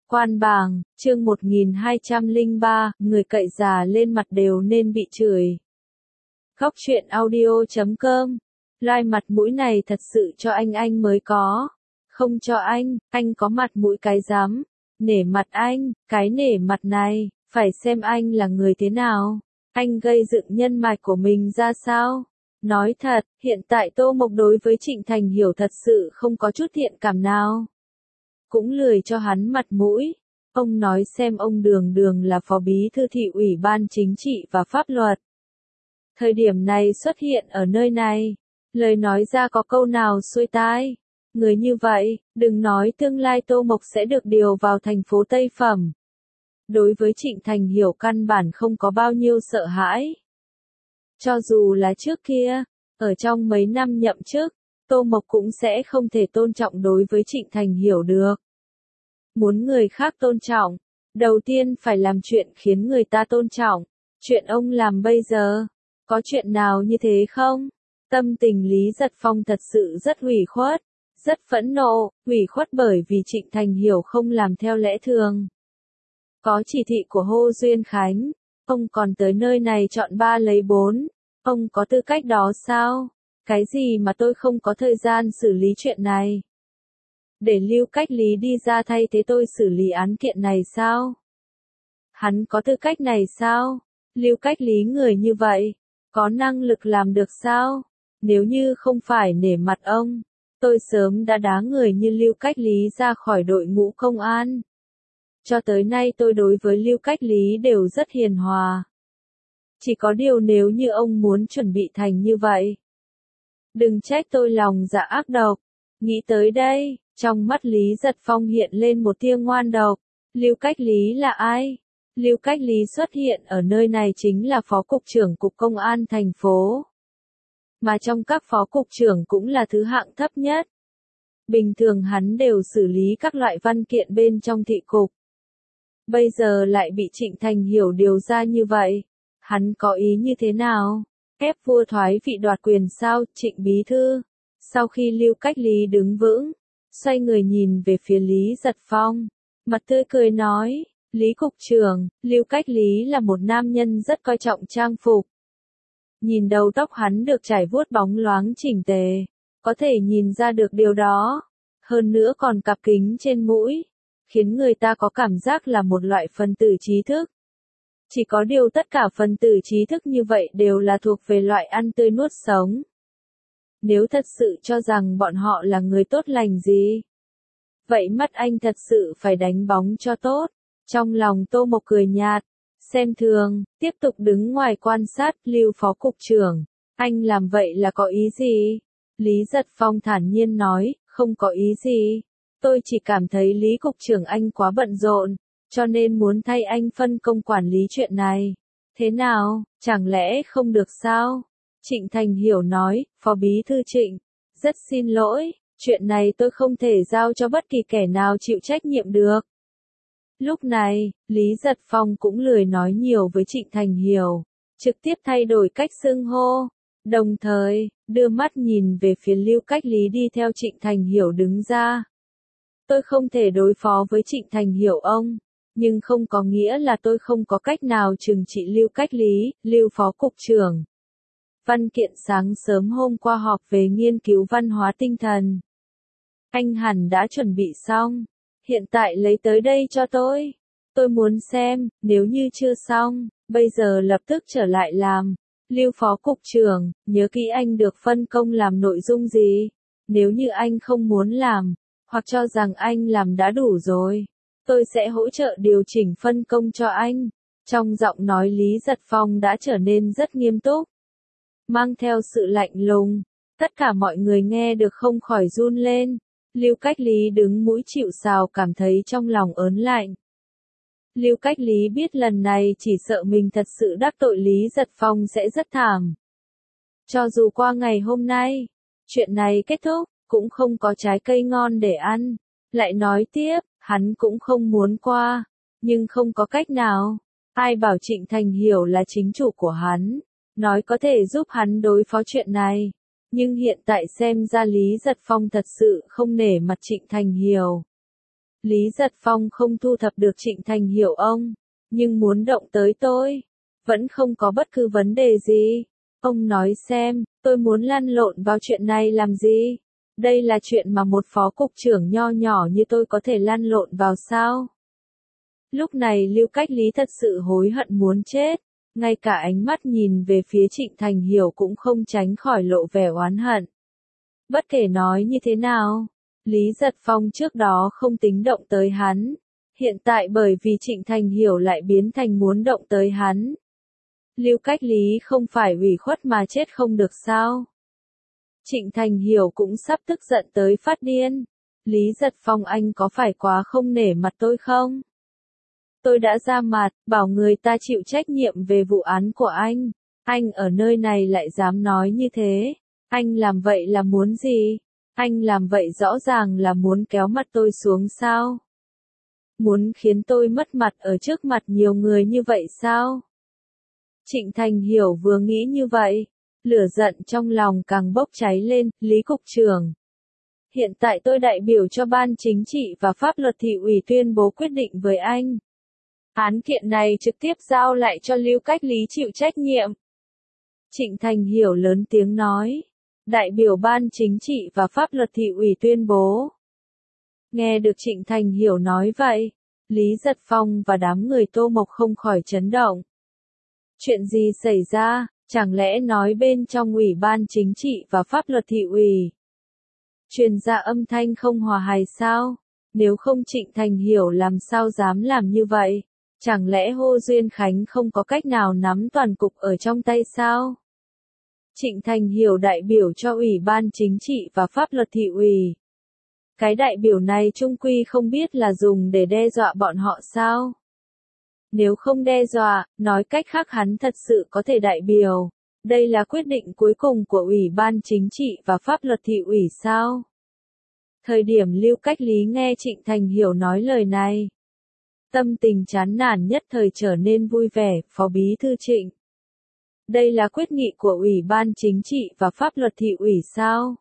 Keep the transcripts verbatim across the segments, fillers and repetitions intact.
Quan bàng, chương một nghìn hai trăm lẻ ba, người cậy già lên mặt đều nên bị chửi. Góc truyện audio chấm com. Lai mặt mũi này thật sự cho anh anh mới có. Không cho anh, anh có mặt mũi cái dám. Nể mặt anh, cái nể mặt này, phải xem anh là người thế nào. Anh gây dựng nhân mạch của mình ra sao? Nói thật, hiện tại Tô Mộc đối với Trịnh Thành Hiểu thật sự không có chút thiện cảm nào. Cũng lười cho hắn mặt mũi. Ông nói xem ông Đường Đường là phó bí thư thị ủy ban chính trị và pháp luật. Thời điểm này xuất hiện ở nơi này, lời nói ra có câu nào xuôi tai. Người như vậy, đừng nói tương lai Tô Mộc sẽ được điều vào thành phố Tây Phẩm. Đối với Trịnh Thành Hiểu căn bản không có bao nhiêu sợ hãi. Cho dù là trước kia, ở trong mấy năm nhậm chức, Tô Mộc cũng sẽ không thể tôn trọng đối với Trịnh Thành Hiểu được. Muốn người khác tôn trọng, đầu tiên phải làm chuyện khiến người ta tôn trọng. Chuyện ông làm bây giờ, có chuyện nào như thế không? Tâm tình Lý Giật Phong thật sự rất ủy khuất, rất phẫn nộ, ủy khuất bởi vì Trịnh Thành Hiểu không làm theo lẽ thường. Có chỉ thị của Hồ Duyên Khánh, ông còn tới nơi này chọn ba lấy bốn, ông có tư cách đó sao? Cái gì mà tôi không có thời gian xử lý chuyện này? Để Lưu Cách Lý đi ra thay thế tôi xử lý án kiện này sao? Hắn có tư cách này sao? Lưu Cách Lý người như vậy, có năng lực làm được sao? Nếu như không phải nể mặt ông, tôi sớm đã đá người như Lưu Cách Lý ra khỏi đội ngũ công an. Cho tới nay tôi đối với Lưu Cách Lý đều rất hiền hòa. Chỉ có điều nếu như ông muốn chuẩn bị thành như vậy, đừng trách tôi lòng dạ ác độc. Nghĩ tới đây, trong mắt Lý Giật Phong hiện lên một tia ngoan độc. Lưu Cách Lý là ai? Lưu Cách Lý xuất hiện ở nơi này chính là phó cục trưởng cục công an thành phố. Mà trong các phó cục trưởng cũng là thứ hạng thấp nhất. Bình thường hắn đều xử lý các loại văn kiện bên trong thị cục. Bây giờ lại bị Trịnh Thành Hiểu điều ra như vậy. Hắn có ý như thế nào? Ép vua thoái vị đoạt quyền sao, Trịnh bí thư? Sau khi Lưu Cách Lý đứng vững, xoay người nhìn về phía Lý Giật Phong, mặt tươi cười nói, Lý cục trưởng, Lưu Cách Lý là một nam nhân rất coi trọng trang phục. Nhìn đầu tóc hắn được trải vuốt bóng loáng chỉnh tề, có thể nhìn ra được điều đó. Hơn nữa còn cặp kính trên mũi, khiến người ta có cảm giác là một loại phân tử trí thức. Chỉ có điều tất cả phân tử trí thức như vậy đều là thuộc về loại ăn tươi nuốt sống. Nếu thật sự cho rằng bọn họ là người tốt lành gì, vậy mắt anh thật sự phải đánh bóng cho tốt. Trong lòng Tô Mộc cười nhạt, xem thường, tiếp tục đứng ngoài quan sát. Lưu phó cục trưởng, anh làm vậy là có ý gì? Lý Giật Phong thản nhiên nói, không có ý gì. Tôi chỉ cảm thấy Lý cục trưởng anh quá bận rộn, cho nên muốn thay anh phân công quản lý chuyện này. Thế nào, chẳng lẽ không được sao? Trịnh Thành Hiểu nói, phó bí thư Trịnh, rất xin lỗi, chuyện này tôi không thể giao cho bất kỳ kẻ nào chịu trách nhiệm được. Lúc này, Lý Giật Phong cũng lười nói nhiều với Trịnh Thành Hiểu, trực tiếp thay đổi cách xưng hô, đồng thời, đưa mắt nhìn về phía Lưu Cách Lý đi theo Trịnh Thành Hiểu đứng ra. Tôi không thể đối phó với Trịnh Thành Hiểu ông, nhưng không có nghĩa là tôi không có cách nào trừng trị Lưu Cách Lý. Lưu phó cục trưởng. Văn kiện sáng sớm hôm qua họp về nghiên cứu văn hóa tinh thần. Anh hẳn đã chuẩn bị xong. Hiện tại lấy tới đây cho tôi. Tôi muốn xem, nếu như chưa xong, bây giờ lập tức trở lại làm. Lưu phó cục trưởng, nhớ kỹ anh được phân công làm nội dung gì. Nếu như anh không muốn làm, hoặc cho rằng anh làm đã đủ rồi, tôi sẽ hỗ trợ điều chỉnh phân công cho anh. Trong giọng nói Lý Giật Phong đã trở nên rất nghiêm túc, mang theo sự lạnh lùng. Tất cả mọi người nghe được không khỏi run lên. Lưu Cách Lý đứng mũi chịu sào cảm thấy trong lòng ớn lạnh. Lưu Cách Lý biết lần này chỉ sợ mình thật sự đắc tội Lý Giật Phong sẽ rất thảm. Cho dù qua ngày hôm nay, chuyện này kết thúc, cũng không có trái cây ngon để ăn. Lại nói tiếp, hắn cũng không muốn qua, nhưng không có cách nào. Ai bảo Trịnh Thành Hiểu là chính chủ của hắn, nói có thể giúp hắn đối phó chuyện này. Nhưng hiện tại xem ra Lý Giật Phong thật sự không nể mặt Trịnh Thành Hiểu. Lý Giật Phong không thu thập được Trịnh Thành Hiểu ông, nhưng muốn động tới tôi, vẫn không có bất cứ vấn đề gì. Ông nói xem, tôi muốn lăn lộn vào chuyện này làm gì? Đây là chuyện mà một phó cục trưởng nho nhỏ như tôi có thể lăn lộn vào sao? Lúc này Lưu Cách Lý thật sự hối hận muốn chết, ngay cả ánh mắt nhìn về phía Trịnh Thành Hiểu cũng không tránh khỏi lộ vẻ oán hận. Bất kể nói như thế nào, Lý Giật Phong trước đó không tính động tới hắn, hiện tại bởi vì Trịnh Thành Hiểu lại biến thành muốn động tới hắn. Lưu Cách Lý không phải ủy khuất mà chết không được sao? Trịnh Thành Hiểu cũng sắp tức giận tới phát điên. Lý Giật Phong, anh có phải quá không nể mặt tôi không? Tôi đã ra mặt, bảo người ta chịu trách nhiệm về vụ án của anh. Anh ở nơi này lại dám nói như thế. Anh làm vậy là muốn gì? Anh làm vậy rõ ràng là muốn kéo mặt tôi xuống sao? Muốn khiến tôi mất mặt ở trước mặt nhiều người như vậy sao? Trịnh Thành Hiểu vừa nghĩ như vậy, lửa giận trong lòng càng bốc cháy lên. Lý Cục trưởng, hiện tại tôi đại biểu cho Ban Chính trị và Pháp luật thị ủy tuyên bố quyết định với anh. Án kiện này trực tiếp giao lại cho Lưu Cách Lý chịu trách nhiệm. Trịnh Thành Hiểu lớn tiếng nói, đại biểu Ban Chính trị và Pháp luật thị ủy tuyên bố. Nghe được Trịnh Thành Hiểu nói vậy, Lý Giật Phong và đám người Tô Mộc không khỏi chấn động. Chuyện gì xảy ra, chẳng lẽ nói bên trong Ủy ban Chính trị và Pháp luật thị ủy truyền ra âm thanh không hòa hài sao? Nếu không Trịnh Thành Hiểu làm sao dám làm như vậy? Chẳng lẽ Hồ Duyên Khánh không có cách nào nắm toàn cục ở trong tay sao? Trịnh Thành Hiểu đại biểu cho Ủy ban Chính trị và Pháp luật thị ủy. Cái đại biểu này chung quy không biết là dùng để đe dọa bọn họ sao? Nếu không đe dọa, nói cách khác hắn thật sự có thể đại biểu. Đây là quyết định cuối cùng của Ủy ban Chính trị và Pháp luật thị ủy sao? Thời điểm Lưu Cách Lý nghe Trịnh Thành Hiểu nói lời này, tâm tình chán nản nhất thời trở nên vui vẻ. Phó Bí thư Trịnh, đây là quyết nghị của Ủy ban Chính trị và Pháp luật thị ủy sao?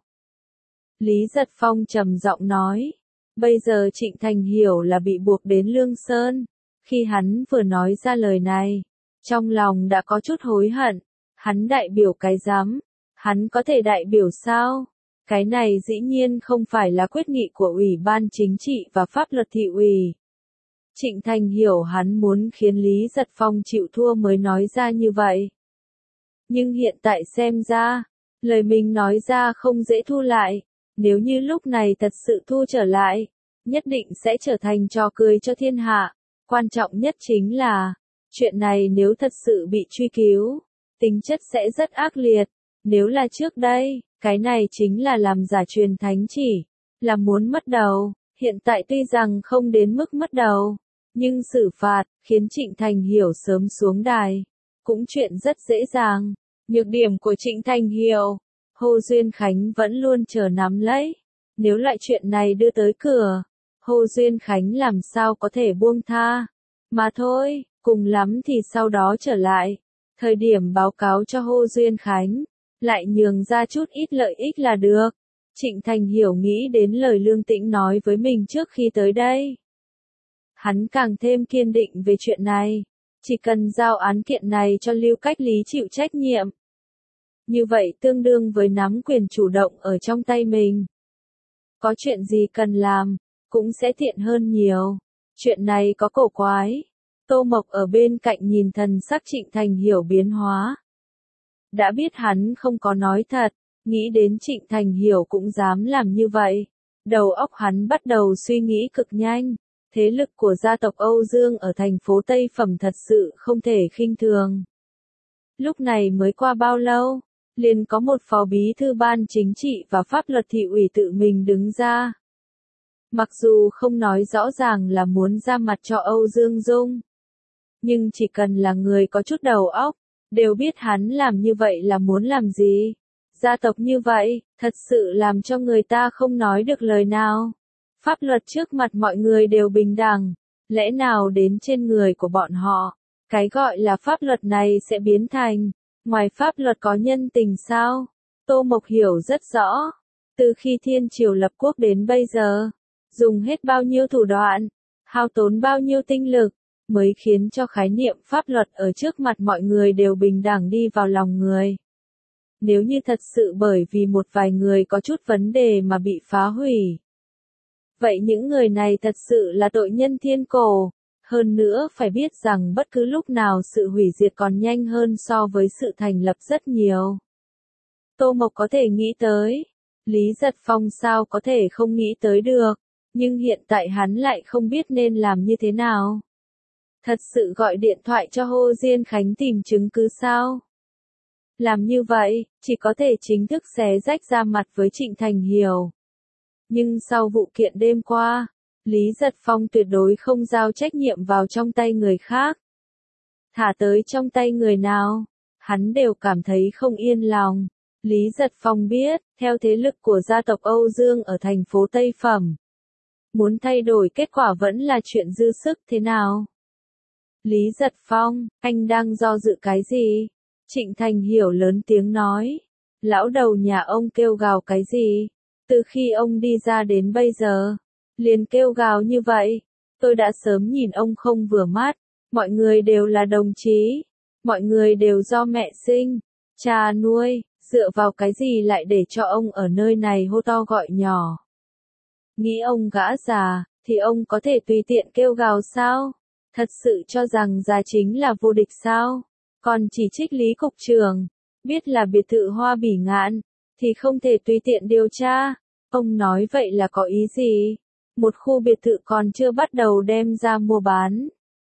Lý Giật Phong trầm giọng nói, bây giờ Trịnh Thành Hiểu là bị buộc đến Lương Sơn. Khi hắn vừa nói ra lời này, trong lòng đã có chút hối hận. Hắn đại biểu cái rắm? Hắn có thể đại biểu sao? Cái này dĩ nhiên không phải là quyết nghị của Ủy ban Chính trị và Pháp luật thị ủy. Trịnh Thành Hiểu hắn muốn khiến Lý Giật Phong chịu thua mới nói ra như vậy. Nhưng hiện tại xem ra, lời mình nói ra không dễ thu lại. Nếu như lúc này thật sự thu trở lại, nhất định sẽ trở thành trò cười cho thiên hạ. Quan trọng nhất chính là, chuyện này nếu thật sự bị truy cứu, tính chất sẽ rất ác liệt. Nếu là trước đây, cái này chính là làm giả truyền thánh chỉ, là muốn mất đầu. Hiện tại tuy rằng không đến mức mất đầu, nhưng xử phạt, khiến Trịnh Thành Hiểu sớm xuống đài, cũng chuyện rất dễ dàng. Nhược điểm của Trịnh Thành Hiểu, Hồ Duyên Khánh vẫn luôn chờ nắm lấy. Nếu lại chuyện này đưa tới cửa, Hồ Duyên Khánh làm sao có thể buông tha. Mà thôi, cùng lắm thì sau đó trở lại. Thời điểm báo cáo cho Hồ Duyên Khánh, lại nhường ra chút ít lợi ích là được. Trịnh Thành Hiểu nghĩ đến lời Lương Tĩnh nói với mình trước khi tới đây. Hắn càng thêm kiên định về chuyện này. Chỉ cần giao án kiện này cho Lưu Cách Lý chịu trách nhiệm. Như vậy tương đương với nắm quyền chủ động ở trong tay mình. Có chuyện gì cần làm, cũng sẽ tiện hơn nhiều. Chuyện này có cổ quái. Tô Mộc ở bên cạnh nhìn thần sắc Trịnh Thành Hiểu biến hóa. Đã biết hắn không có nói thật, nghĩ đến Trịnh Thành Hiểu cũng dám làm như vậy. Đầu óc hắn bắt đầu suy nghĩ cực nhanh. Thế lực của gia tộc Âu Dương ở thành phố Tây Phẩm thật sự không thể khinh thường. Lúc này mới qua bao lâu, liền có một phó bí thư Ban Chính trị và Pháp luật thị ủy tự mình đứng ra. Mặc dù không nói rõ ràng là muốn ra mặt cho Âu Dương Dung, nhưng chỉ cần là người có chút đầu óc, đều biết hắn làm như vậy là muốn làm gì. Gia tộc như vậy, thật sự làm cho người ta không nói được lời nào. Pháp luật trước mặt mọi người đều bình đẳng, lẽ nào đến trên người của bọn họ, cái gọi là pháp luật này sẽ biến thành, ngoài pháp luật có nhân tình sao? Tô Mộc hiểu rất rõ, từ khi Thiên Triều lập quốc đến bây giờ, dùng hết bao nhiêu thủ đoạn, hao tốn bao nhiêu tinh lực, mới khiến cho khái niệm pháp luật ở trước mặt mọi người đều bình đẳng đi vào lòng người. Nếu như thật sự bởi vì một vài người có chút vấn đề mà bị phá hủy, vậy những người này thật sự là tội nhân thiên cổ. Hơn nữa phải biết rằng bất cứ lúc nào sự hủy diệt còn nhanh hơn so với sự thành lập rất nhiều. Tô Mộc có thể nghĩ tới, Lý Giật Phong sao có thể không nghĩ tới được, nhưng hiện tại hắn lại không biết nên làm như thế nào. Thật sự gọi điện thoại cho Hồ Diên Khánh tìm chứng cứ sao? Làm như vậy, chỉ có thể chính thức xé rách ra mặt với Trịnh Thành Hiểu. Nhưng sau vụ kiện đêm qua, Lý Giật Phong tuyệt đối không giao trách nhiệm vào trong tay người khác. Thả tới trong tay người nào, hắn đều cảm thấy không yên lòng. Lý Giật Phong biết, theo thế lực của gia tộc Âu Dương ở thành phố Tây Phẩm, muốn thay đổi kết quả vẫn là chuyện dư sức thế nào. Lý Giật Phong, anh đang do dự cái gì? Trịnh Thành Hiểu lớn tiếng nói. Lão đầu nhà ông kêu gào cái gì? Từ khi ông đi ra đến bây giờ, liền kêu gào như vậy. Tôi đã sớm nhìn ông không vừa mắt. Mọi người đều là đồng chí. Mọi người đều do mẹ sinh, cha nuôi. Dựa vào cái gì lại để cho ông ở nơi này hô to gọi nhỏ? Nghĩ ông gã già, thì ông có thể tùy tiện kêu gào sao? Thật sự cho rằng già chính là vô địch sao? Còn chỉ trích Lý Cục trưởng, biết là biệt thự Hoa Bỉ Ngạn, thì không thể tùy tiện điều tra. Ông nói vậy là có ý gì? Một khu biệt thự còn chưa bắt đầu đem ra mua bán.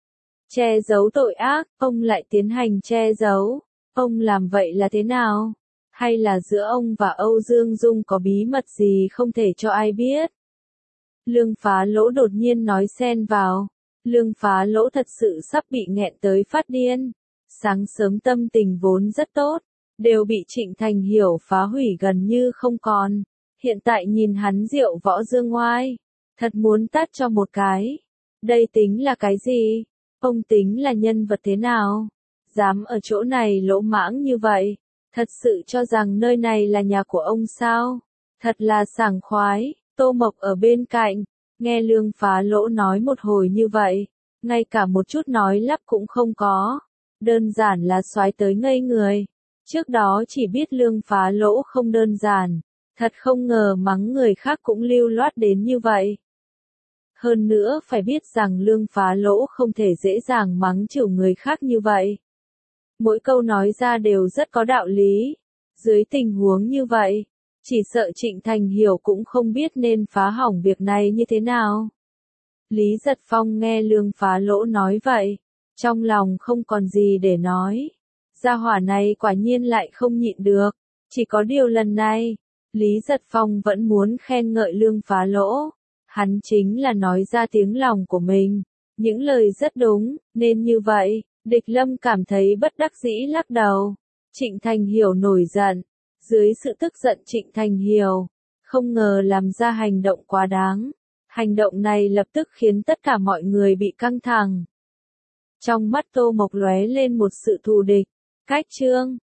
Che giấu tội ác, ông lại tiến hành che giấu. Ông làm vậy là thế nào? Hay là giữa ông và Âu Dương Dung có bí mật gì không thể cho ai biết? Lương Phá Lỗ đột nhiên nói xen vào. Lương Phá Lỗ thật sự sắp bị nghẹn tới phát điên. Sáng sớm tâm tình vốn rất tốt, đều bị Trịnh Thành Hiểu phá hủy gần như không còn. Hiện tại nhìn hắn diệu võ dương ngoai, thật muốn tát cho một cái. Đây tính là cái gì? Ông tính là nhân vật thế nào? Dám ở chỗ này lỗ mãng như vậy? Thật sự cho rằng nơi này là nhà của ông sao? Thật là sảng khoái. Tô Mộc ở bên cạnh, nghe Lương Phá Lỗ nói một hồi như vậy, ngay cả một chút nói lắp cũng không có. Đơn giản là xoái tới ngây người. Trước đó chỉ biết Lương Phá Lỗ không đơn giản, thật không ngờ mắng người khác cũng lưu loát đến như vậy. Hơn nữa phải biết rằng Lương Phá Lỗ không thể dễ dàng mắng chửi người khác như vậy. Mỗi câu nói ra đều rất có đạo lý. Dưới tình huống như vậy, chỉ sợ Trịnh Thành Hiểu cũng không biết nên phá hỏng việc này như thế nào. Lý Giật Phong nghe Lương Phá Lỗ nói vậy, trong lòng không còn gì để nói. Gia hỏa này quả nhiên lại không nhịn được. Chỉ có điều lần này, Lý Giật Phong vẫn muốn khen ngợi Lương Phá Lỗ. Hắn chính là nói ra tiếng lòng của mình. Những lời rất đúng, nên như vậy, Địch Lâm cảm thấy bất đắc dĩ lắc đầu. Trịnh Thành Hiểu nổi giận. Dưới sự tức giận Trịnh Thành Hiểu, không ngờ làm ra hành động quá đáng. Hành động này lập tức khiến tất cả mọi người bị căng thẳng. Trong mắt Tô Mộc lóe lên một sự thù địch. Cách chương